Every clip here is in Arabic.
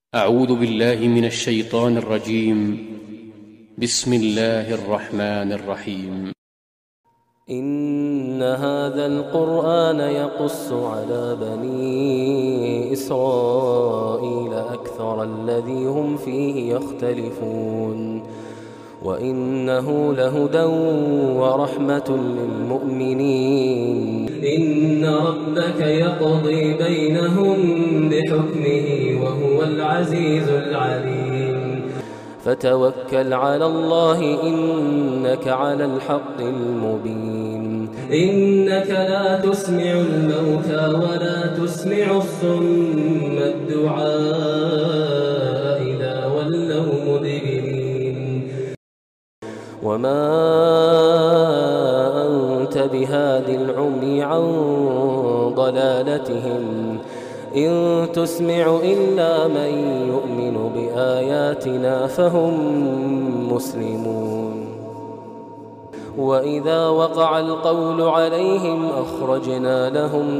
أعوذ بالله من الشيطان الرجيم. بسم الله الرحمن الرحيم. إن هذا القرآن يقص على بني إسرائيل أكثر الذي هم فيه يختلفون وإنه لهدى ورحمة للمؤمنين. إن ربك يقضي بينهم بحكمه وهو العزيز العليم. فتوكل على الله إنك على الحق المبين. إنك لا تسمع الموتى ولا تسمع الصم الدعاء إذا ولوا مدبرين. وما أنت بهاد العمي عن ضلالتهم إن تسمع إلا من يؤمن بآياتنا فهم مسلمون. وإذا وقع القول عليهم أخرجنا لهم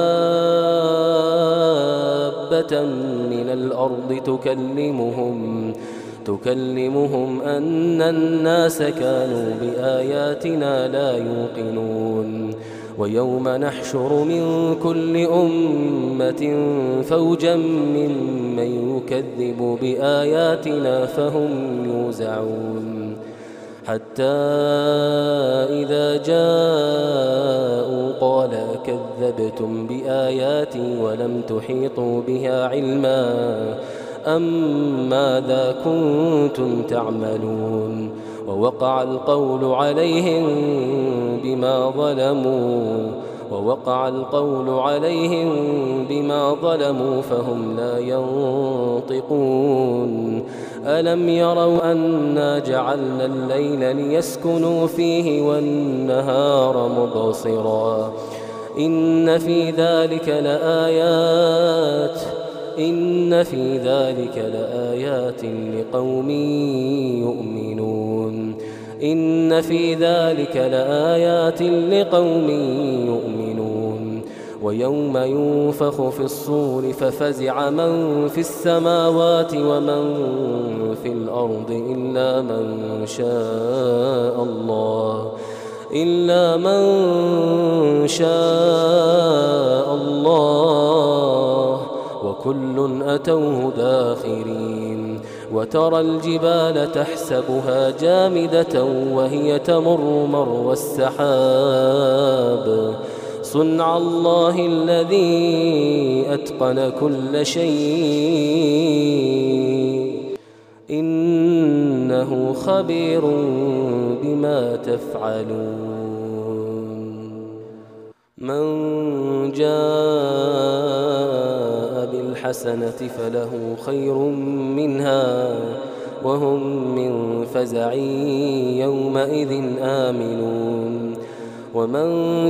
دابة من الأرض تكلمهم أن الناس كانوا بآياتنا لا يوقنون. ويوم نحشر من كل أمة فوجا ممن يكذب بآياتنا فهم يوزعون. حتى إذا جاءوا قال كذبتم بآياتي ولم تحيطوا بها علما أم ماذا كنتم تعملون. ووقع القول عليهم بما ظلموا فهم لا ينطقون. ألم يروا أنا جعلنا الليل ليسكنوا فيه والنهار مبصرا إن في ذلك لآيات لقوم يؤمنون. ويوم ينفخ في الصور ففزع من في السماوات ومن في الأرض إلا من شاء الله وكل أتوه داخرين. وترى الجبال تحسبها جامدة وهي تمر مر السحاب صنع الله الذي أتقن كل شيء إنه خبير بما تفعلون. من جاء بالحسنة فله خير منها وهم من فزع يومئذ آمنون. ومن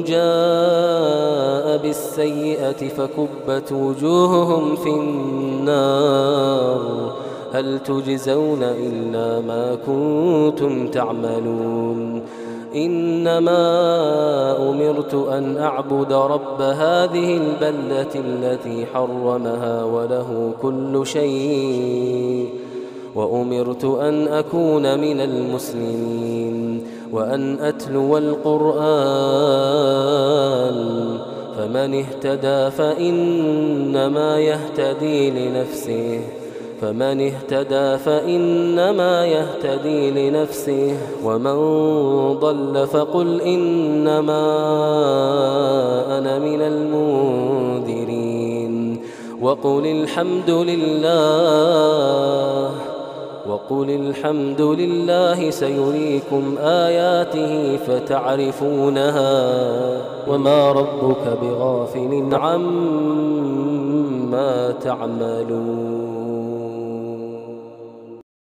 جاء بالسيئة فكبت وجوههم في النار هل تجزون إلا ما كنتم تعملون. إنما أمرت أن أعبد رب هذه البلدة التي حرمها وله كل شيء وأمرت أن أكون من المسلمين وأن أتلو القرآن فمن اهتدى فإنما يهتدي لنفسه ومن ضل فقل إنما أنا من المنذرين. وقل الحمد لله سيريكم آياته فتعرفونها وما ربك بغافل عما تعملون.